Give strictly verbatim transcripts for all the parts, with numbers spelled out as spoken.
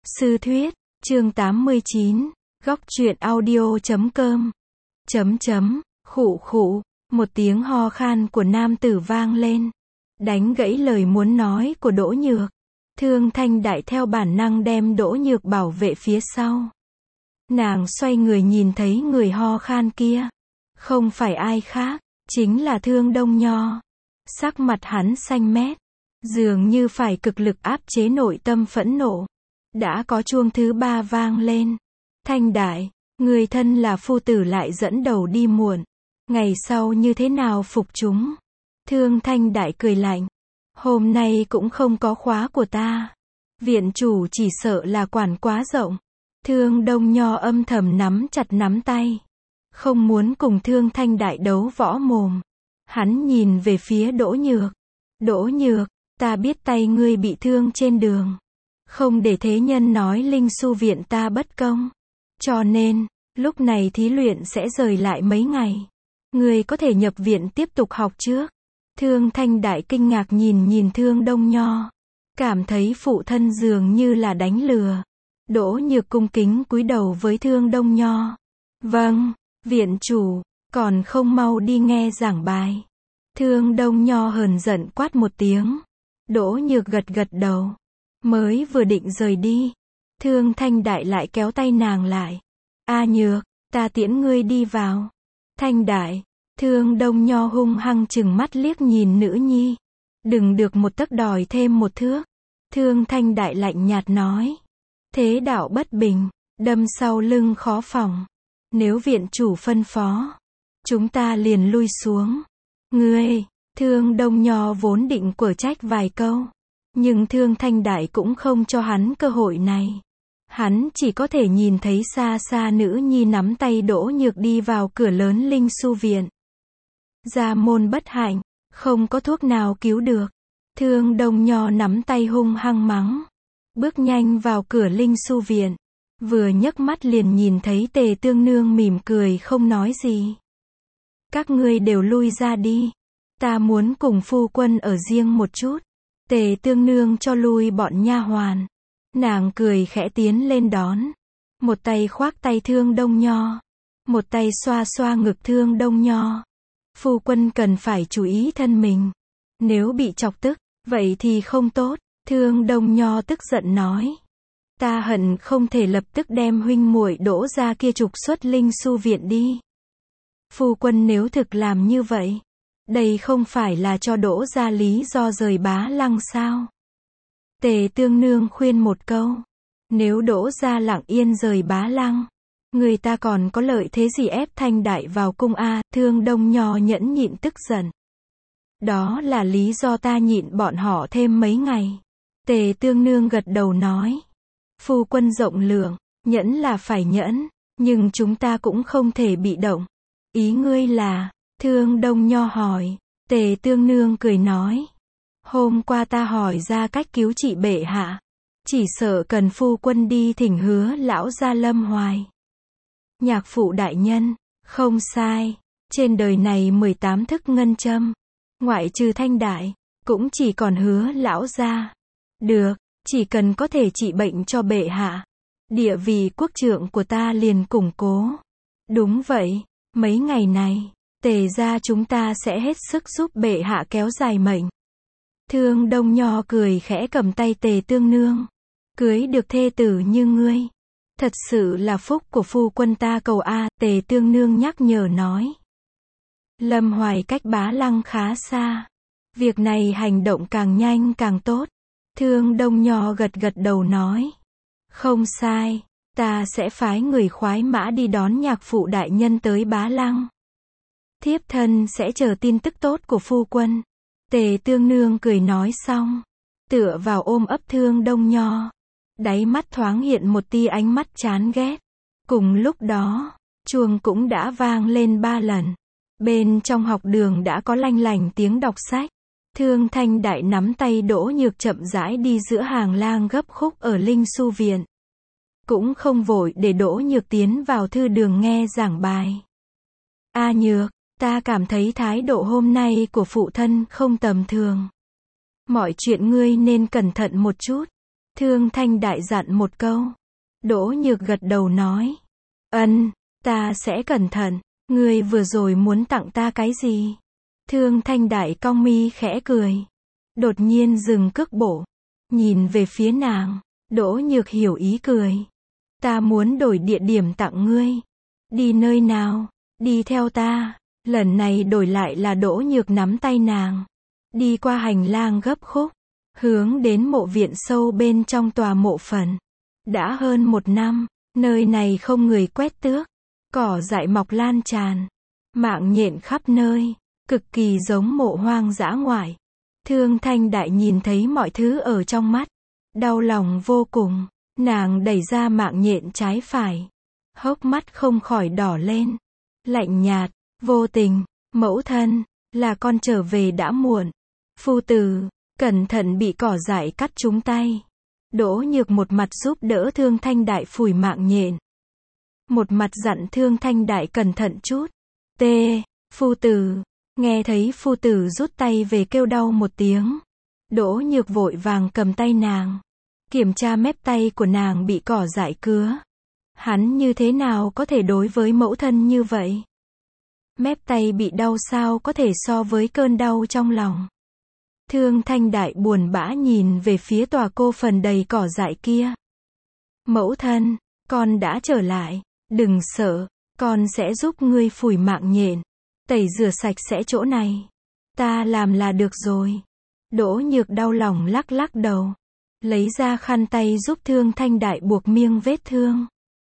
Sư thuyết, chương tám mươi chín, góc truyện audio chấm com, chấm chấm, khụ khụ, một tiếng ho khan của nam tử vang lên, đánh gãy lời muốn nói của Đỗ Nhược. Thương Thanh Đại theo bản năng đem Đỗ Nhược bảo vệ phía sau. Nàng xoay người nhìn thấy người ho khan kia, không phải ai khác, chính là Thương Đông Nho. Sắc mặt hắn xanh mét, dường như phải cực lực áp chế nội tâm phẫn nộ. Đã có chuông thứ ba vang lên. Thanh Đại, người thân là phu tử lại dẫn đầu đi muộn, ngày sau như thế nào phục chúng? Thương Thanh Đại cười lạnh, hôm nay cũng không có khóa của ta. Viện chủ chỉ sợ là quản quá rộng. Thương Đông Nho âm thầm nắm chặt nắm tay, không muốn cùng Thương Thanh Đại đấu võ mồm. Hắn nhìn về phía Đỗ Nhược. Đỗ Nhược, ta biết tay ngươi bị thương trên đường, không để thế nhân nói Linh Su viện ta bất công. Cho nên, lúc này thí luyện sẽ rời lại mấy ngày. Ngươi có thể nhập viện tiếp tục học trước. Thương Thanh Đại kinh ngạc nhìn nhìn Thương Đông Nho, cảm thấy phụ thân dường như là đánh lừa. Đỗ Nhược cung kính cúi đầu với Thương Đông Nho. Vâng, viện chủ, còn không mau đi nghe giảng bài. Thương Đông Nho hờn giận quát một tiếng. Đỗ Nhược gật gật đầu, mới vừa định rời đi, Thương Thanh Đại lại kéo tay nàng lại. A Nhược, ta tiễn ngươi đi vào. Thanh Đại, Thương Đông Nho hung hăng chừng mắt liếc nhìn nữ nhi. Đừng được một tấc đòi thêm một thước. Thương Thanh Đại lạnh nhạt nói. Thế đạo bất bình, đâm sau lưng khó phòng. Nếu viện chủ phân phó, chúng ta liền lui xuống. Ngươi, Thương Đông Nho vốn định quở trách vài câu, nhưng Thương Thanh Đại cũng không cho hắn cơ hội này. Hắn chỉ có thể nhìn thấy xa xa nữ nhi nắm tay Đỗ Nhược đi vào cửa lớn Linh Su viện. Gia môn bất hạnh, không có thuốc nào cứu được. Thương Đông Nho nắm tay hung hăng mắng, bước nhanh vào cửa Linh Su viện. Vừa nhấc mắt liền nhìn thấy Tề Tương Nương mỉm cười không nói gì. Các ngươi đều lui ra đi. Ta muốn cùng phu quân ở riêng một chút. Tề Tương Nương cho lui bọn nha hoàn. Nàng cười khẽ tiến lên đón. Một tay khoác tay Thương Đông Nho, một tay xoa xoa ngực Thương Đông Nho. Phu quân cần phải chú ý thân mình. Nếu bị chọc tức, vậy thì không tốt. Thương Đông Nho tức giận nói. Ta hận không thể lập tức đem huynh muội Đỗ ra kia trục xuất Linh Su viện đi. Phu quân nếu thực làm như vậy, đây không phải là cho Đỗ ra lý do rời Bá Lăng sao? Tề Tương Nương khuyên một câu. Nếu Đỗ ra lặng yên rời Bá Lăng, người ta còn có lợi thế gì ép Thanh Đại vào cung a? Thương Đông Nho nhẫn nhịn tức giận. Đó là lý do ta nhịn bọn họ thêm mấy ngày. Tề Tương Nương gật đầu nói. Phu quân rộng lượng, nhẫn là phải nhẫn, nhưng chúng ta cũng không thể bị động. Ý ngươi là? Thương Đông Nho hỏi. Tề Tương Nương cười nói. Hôm qua ta hỏi ra cách cứu trị bệ hạ. Chỉ sợ cần phu quân đi thỉnh Hứa lão gia Lâm Hoài. Nhạc phụ đại nhân, không sai. Trên đời này mười tám thức ngân châm, ngoại trừ Thanh Đại, cũng chỉ còn Hứa lão gia. Được, chỉ cần có thể trị bệnh cho bệ hạ, địa vị quốc trượng của ta liền củng cố. Đúng vậy, mấy ngày này, Tề gia chúng ta sẽ hết sức giúp bệ hạ kéo dài mệnh. Thương Đông Nho cười khẽ cầm tay Tề Tương Nương. Cưới được thê tử như ngươi, thật sự là phúc của phu quân ta cầu a. Tề Tương Nương nhắc nhở nói. Lâm Hoài cách Bá Lăng khá xa, việc này hành động càng nhanh càng tốt. Thương Đông Nho gật gật đầu nói. Không sai, ta sẽ phái người khoái mã đi đón nhạc phụ đại nhân tới Bá Lăng. Thiếp thân sẽ chờ tin tức tốt của phu quân. Tề Tương Nương cười nói xong, tựa vào ôm ấp Thương Đông Nho, đáy mắt thoáng hiện một tia ánh mắt chán ghét. Cùng lúc đó, chuông cũng đã vang lên ba lần. Bên trong học đường đã có lanh lảnh tiếng đọc sách. Thương Thanh Đại nắm tay Đỗ Nhược chậm rãi đi giữa hàng lang gấp khúc ở Linh Su viện. Cũng không vội để Đỗ Nhược tiến vào thư đường nghe giảng bài. A Nhược, ta cảm thấy thái độ hôm nay của phụ thân không tầm thường. Mọi chuyện ngươi nên cẩn thận một chút. Thương Thanh Đại dặn một câu. Đỗ Nhược gật đầu nói. Ân, ta sẽ cẩn thận. Ngươi vừa rồi muốn tặng ta cái gì? Thương Thanh Đại cong mi khẽ cười. Đột nhiên dừng cước bộ. Nhìn về phía nàng. Đỗ Nhược hiểu ý cười. Ta muốn đổi địa điểm tặng ngươi. Đi nơi nào? Đi theo ta. Lần này đổi lại là Đỗ Nhược nắm tay nàng. Đi qua hành lang gấp khúc. Hướng đến mộ viện sâu bên trong tòa mộ phần. Đã hơn một năm, nơi này không người quét tước. Cỏ dại mọc lan tràn. Mạng nhện khắp nơi. Cực kỳ giống mộ hoang dã ngoại. Thương Thanh Đại nhìn thấy mọi thứ ở trong mắt. Đau lòng vô cùng. Nàng đẩy ra mạng nhện trái phải. Hốc mắt không khỏi đỏ lên. Lạnh nhạt, vô tình. Mẫu thân, là con trở về đã muộn. Phu tử, cẩn thận bị cỏ dại cắt trúng tay. Đỗ Nhược một mặt giúp đỡ Thương Thanh Đại phủi mạng nhện. Một mặt dặn Thương Thanh Đại cẩn thận chút. T. Phu tử. Nghe thấy phu tử rút tay về kêu đau một tiếng. Đỗ Nhược vội vàng cầm tay nàng. Kiểm tra mép tay của nàng bị cỏ dại cứa. Hắn như thế nào có thể đối với mẫu thân như vậy? Mép tay bị đau sao có thể so với cơn đau trong lòng? Thương Thanh Đại buồn bã nhìn về phía tòa cô phần đầy cỏ dại kia. Mẫu thân, con đã trở lại. Đừng sợ, con sẽ giúp ngươi phủi mạng nhện. Tẩy rửa sạch sẽ chỗ này. Ta làm là được rồi. Đỗ Nhược đau lòng lắc lắc đầu. Lấy ra khăn tay giúp Thương Thanh Đại buộc miêng vết thương.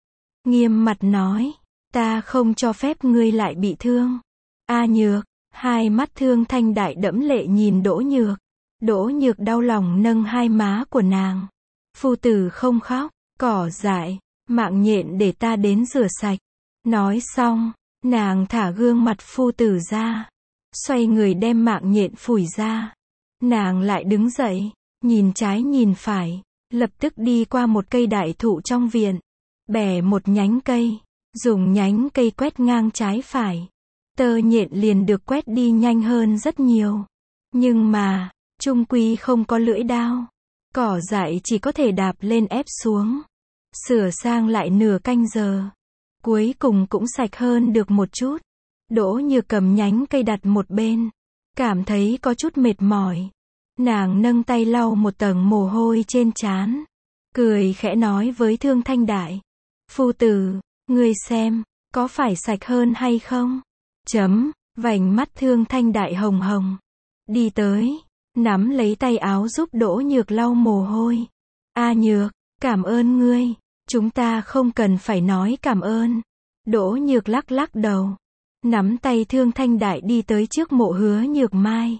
Nghiêm mặt nói. Ta không cho phép ngươi lại bị thương. A Nhược. Hai mắt Thương Thanh Đại đẫm lệ nhìn Đỗ Nhược. Đỗ Nhược đau lòng nâng hai má của nàng. Phu tử không khóc. Cỏ dại. Mạng nhện để ta đến rửa sạch. Nói xong. Nàng thả gương mặt phu tử ra. Xoay người đem mạng nhện phủi ra. Nàng lại đứng dậy. Nhìn trái nhìn phải. Lập tức đi qua một cây đại thụ trong viện. Bẻ một nhánh cây. Dùng nhánh cây quét ngang trái phải. Tơ nhện liền được quét đi nhanh hơn rất nhiều. Nhưng mà, chung quy không có lưỡi dao. Cỏ dại chỉ có thể đạp lên ép xuống. Sửa sang lại nửa canh giờ. Cuối cùng cũng sạch hơn được một chút. Đỗ Nhược cầm nhánh cây đặt một bên. Cảm thấy có chút mệt mỏi. Nàng nâng tay lau một tầng mồ hôi trên trán. Cười khẽ nói với Thương Thanh Đại. Phu tử, ngươi xem, có phải sạch hơn hay không? Chấm, vành mắt Thương Thanh Đại hồng hồng. Đi tới, nắm lấy tay áo giúp Đỗ Nhược lau mồ hôi. A Nhược, cảm ơn ngươi. Chúng ta không cần phải nói cảm ơn. Đỗ Nhược lắc lắc đầu. Nắm tay Thương Thanh Đại đi tới trước mộ Hứa Nhược Mai.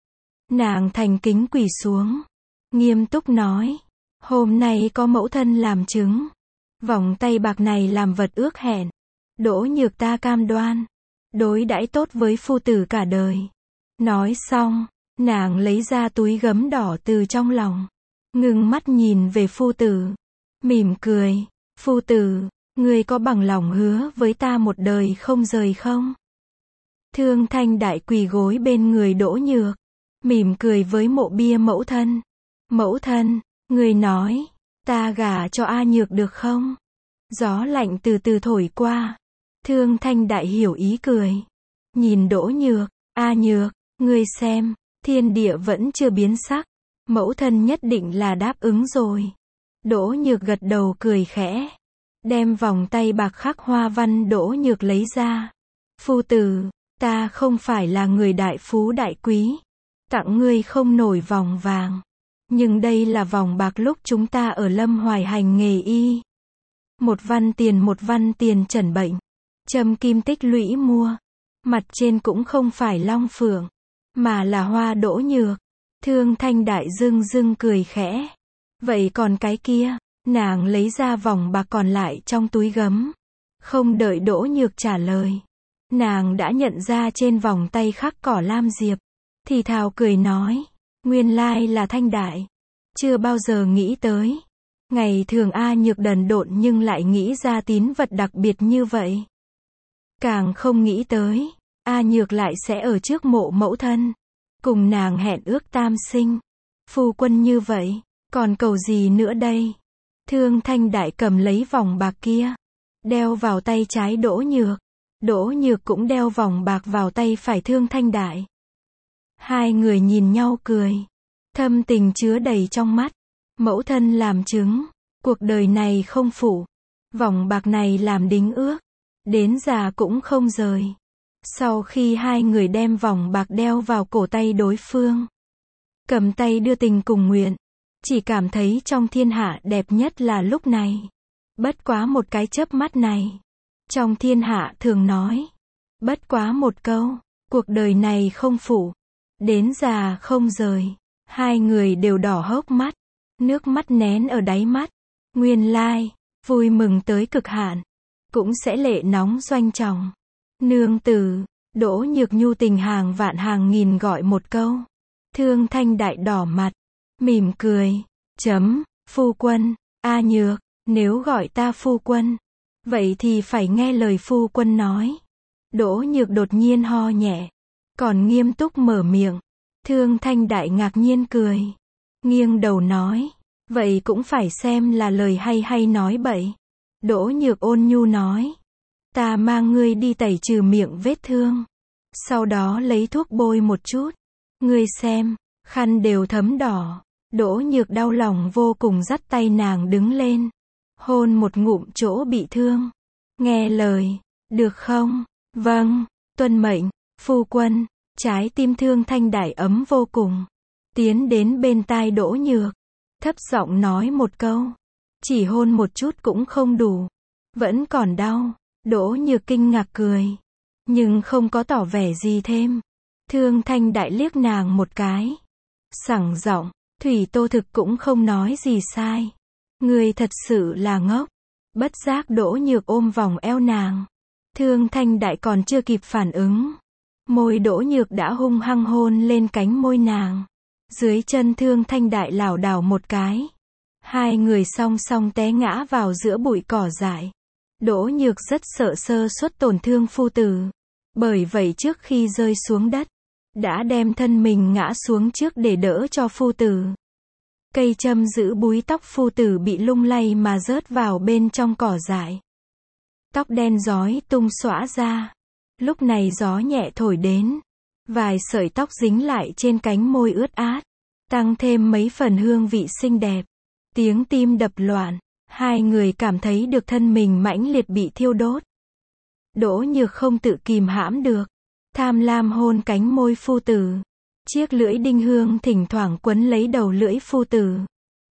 Nàng thành kính quỳ xuống. Nghiêm túc nói. Hôm nay có mẫu thân làm chứng. Vòng tay bạc này làm vật ước hẹn. Đỗ Nhược ta cam đoan. Đối đãi tốt với phu tử cả đời. Nói xong, nàng lấy ra túi gấm đỏ từ trong lòng. Ngưng mắt nhìn về phu tử. Mỉm cười. Phu tử, ngươi có bằng lòng hứa với ta một đời không rời không? Thương Thanh Đại quỳ gối bên người Đỗ Nhược. Mỉm cười với mộ bia mẫu thân. Mẫu thân, ngươi nói, ta gả cho A Nhược được không? Gió lạnh từ từ thổi qua. Thương Thanh Đại hiểu ý cười. Nhìn Đỗ Nhược. A Nhược, ngươi xem, thiên địa vẫn chưa biến sắc. Mẫu thân nhất định là đáp ứng rồi. Đỗ Nhược gật đầu cười khẽ. Đem vòng tay bạc khắc hoa văn Đỗ Nhược lấy ra. Phu tử, ta không phải là người đại phú đại quý. Tặng ngươi không nổi vòng vàng. Nhưng đây là vòng bạc lúc chúng ta ở Lâm Hoài hành nghề y. Một văn tiền một văn tiền chẩn bệnh. Châm kim tích lũy mua. Mặt trên cũng không phải long phượng. Mà là hoa Đỗ Nhược. Thương Thanh Đại dưng dưng cười khẽ. Vậy còn cái kia? Nàng lấy ra vòng bạc còn lại trong túi gấm. Không đợi Đỗ Nhược trả lời. Nàng đã nhận ra trên vòng tay khắc cỏ lam diệp. Thì thào cười nói. Nguyên lai là Thanh Đại. Chưa bao giờ nghĩ tới. Ngày thường A Nhược đần độn nhưng lại nghĩ ra tín vật đặc biệt như vậy. Càng không nghĩ tới. A Nhược lại sẽ ở trước mộ mẫu thân. Cùng nàng hẹn ước tam sinh. Phu quân như vậy. Còn cầu gì nữa đây? Thương Thanh Đại cầm lấy vòng bạc kia, đeo vào tay trái Đỗ Nhược. Đỗ Nhược cũng đeo vòng bạc vào tay phải Thương Thanh Đại. Hai người nhìn nhau cười, thâm tình chứa đầy trong mắt. Mẫu thân làm chứng, cuộc đời này không phụ. Vòng bạc này làm đính ước, đến già cũng không rời. Sau khi hai người đem vòng bạc đeo vào cổ tay đối phương, cầm tay đưa tình cùng nguyện, chỉ cảm thấy trong thiên hạ đẹp nhất là lúc này. Bất quá một cái chớp mắt này. Trong thiên hạ thường nói, bất quá một câu, cuộc đời này không phụ, đến già không rời. Hai người đều đỏ hốc mắt, nước mắt nén ở đáy mắt. Nguyên lai, vui mừng tới cực hạn, cũng sẽ lệ nóng doanh trọng. Nương tử, Đỗ Nhược nhu tình hàng vạn hàng nghìn gọi một câu. Thương Thanh Đại đỏ mặt, mỉm cười, chấm, phu quân, A Nhược, nếu gọi ta phu quân, vậy thì phải nghe lời phu quân nói. Đỗ Nhược đột nhiên ho nhẹ, còn nghiêm túc mở miệng. Thương Thanh Đại ngạc nhiên cười, nghiêng đầu nói, vậy cũng phải xem là lời hay hay nói bậy. Đỗ Nhược ôn nhu nói, ta mang ngươi đi tẩy trừ miệng vết thương, sau đó lấy thuốc bôi một chút. Ngươi xem, khăn đều thấm đỏ. Đỗ Nhược đau lòng vô cùng dắt tay nàng đứng lên, hôn một ngụm chỗ bị thương. Nghe lời, được không? Vâng, tuân mệnh, phu quân. Trái tim Thương Thanh Đại ấm vô cùng, tiến đến bên tai Đỗ Nhược, thấp giọng nói một câu, chỉ hôn một chút cũng không đủ, vẫn còn đau. Đỗ Nhược kinh ngạc cười, nhưng không có tỏ vẻ gì thêm. Thương Thanh Đại liếc nàng một cái, sẳng giọng, Thủy Tô thực cũng không nói gì sai. Ngươi thật sự là ngốc. Bất giác Đỗ Nhược ôm vòng eo nàng. Thương Thanh Đại còn chưa kịp phản ứng, môi Đỗ Nhược đã hung hăng hôn lên cánh môi nàng. Dưới chân Thương Thanh Đại lảo đảo một cái, hai người song song té ngã vào giữa bụi cỏ dại. Đỗ Nhược rất sợ sơ suất tổn thương phu tử, bởi vậy trước khi rơi xuống đất, đã đem thân mình ngã xuống trước để đỡ cho phu tử. Cây châm giữ búi tóc phu tử bị lung lay mà rớt vào bên trong cỏ dại. Tóc đen rối tung xõa ra. Lúc này gió nhẹ thổi đến, vài sợi tóc dính lại trên cánh môi ướt át, tăng thêm mấy phần hương vị xinh đẹp. Tiếng tim đập loạn, hai người cảm thấy được thân mình mãnh liệt bị thiêu đốt. Đỗ Nhược không tự kìm hãm được, tham lam hôn cánh môi phu tử. Chiếc lưỡi đinh hương thỉnh thoảng quấn lấy đầu lưỡi phu tử.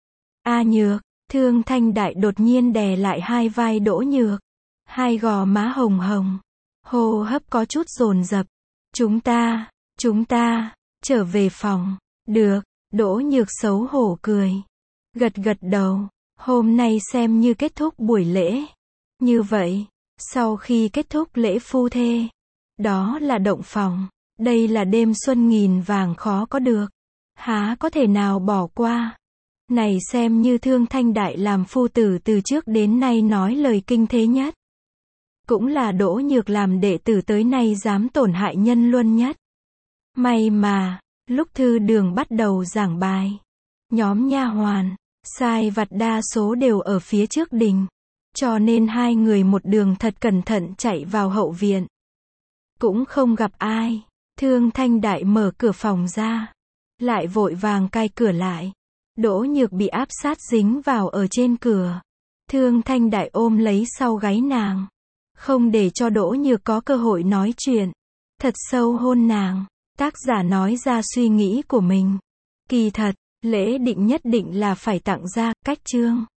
A Nhược, Thương Thanh Đại đột nhiên đè lại hai vai Đỗ Nhược, hai gò má hồng hồng, hô hấp có chút dồn dập. Chúng ta, chúng ta, trở về phòng. Được, Đỗ Nhược xấu hổ cười, gật gật đầu. Hôm nay xem như kết thúc buổi lễ. Như vậy, sau khi kết thúc lễ phu thê, đó là động phòng. Đây là đêm xuân nghìn vàng khó có được, há có thể nào bỏ qua. Này xem như Thương Thanh Đại làm phu tử từ trước đến nay nói lời kinh thế nhất. Cũng là Đỗ Nhược làm đệ tử tới nay dám tổn hại nhân luân nhất. May mà, lúc thư đường bắt đầu giảng bài, nhóm nha hoàn, sai vặt đa số đều ở phía trước đình, cho nên hai người một đường thật cẩn thận chạy vào hậu viện. Cũng không gặp ai. Thương Thanh Đại mở cửa phòng ra, lại vội vàng cai cửa lại. Đỗ Nhược bị áp sát dính vào ở trên cửa. Thương Thanh Đại ôm lấy sau gáy nàng, không để cho Đỗ Nhược có cơ hội nói chuyện. Thật sâu hôn nàng. Tác giả nói ra suy nghĩ của mình. Kỳ thật, lễ định nhất định là phải tặng ra, cách chương.